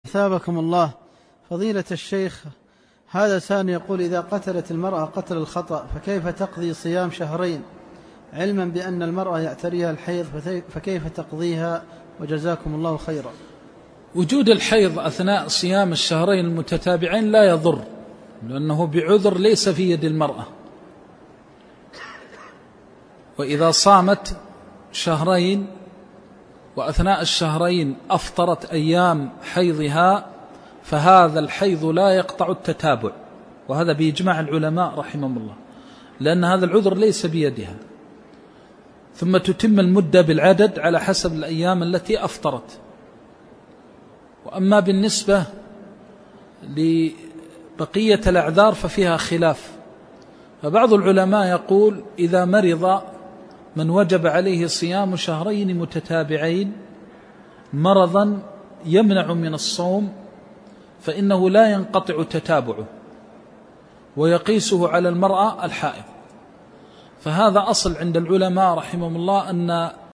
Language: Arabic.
ثابكم الله. فضيلة الشيخ، هذا ثاني يقول: إذا قتلت المرأة قتل الخطأ فكيف تقضي صيام شهرين علما بأن المرأة يعتريها الحيض، فكيف تقضيها؟ وجزاكم الله خيرا. وجود الحيض أثناء صيام الشهرين المتتابعين لا يضر، لأنه بعذر ليس في يد المرأة. وإذا صامت شهرين وأثناء الشهرين أفطرت أيام حيضها فهذا الحيض لا يقطع التتابع، وهذا بإجماع العلماء رحمهم الله، لأن هذا العذر ليس بيدها. ثم تتم المدة بالعدد على حسب الأيام التي أفطرت. وأما بالنسبة لبقية الأعذار ففيها خلاف، فبعض العلماء يقول: إذا مرض من وجب عليه صيام شهرين متتابعين مرضا يمنع من الصوم فإنه لا ينقطع تتابعه، ويقيسه على المرأة الحائض. فهذا أصل عند العلماء رحمهم الله، أن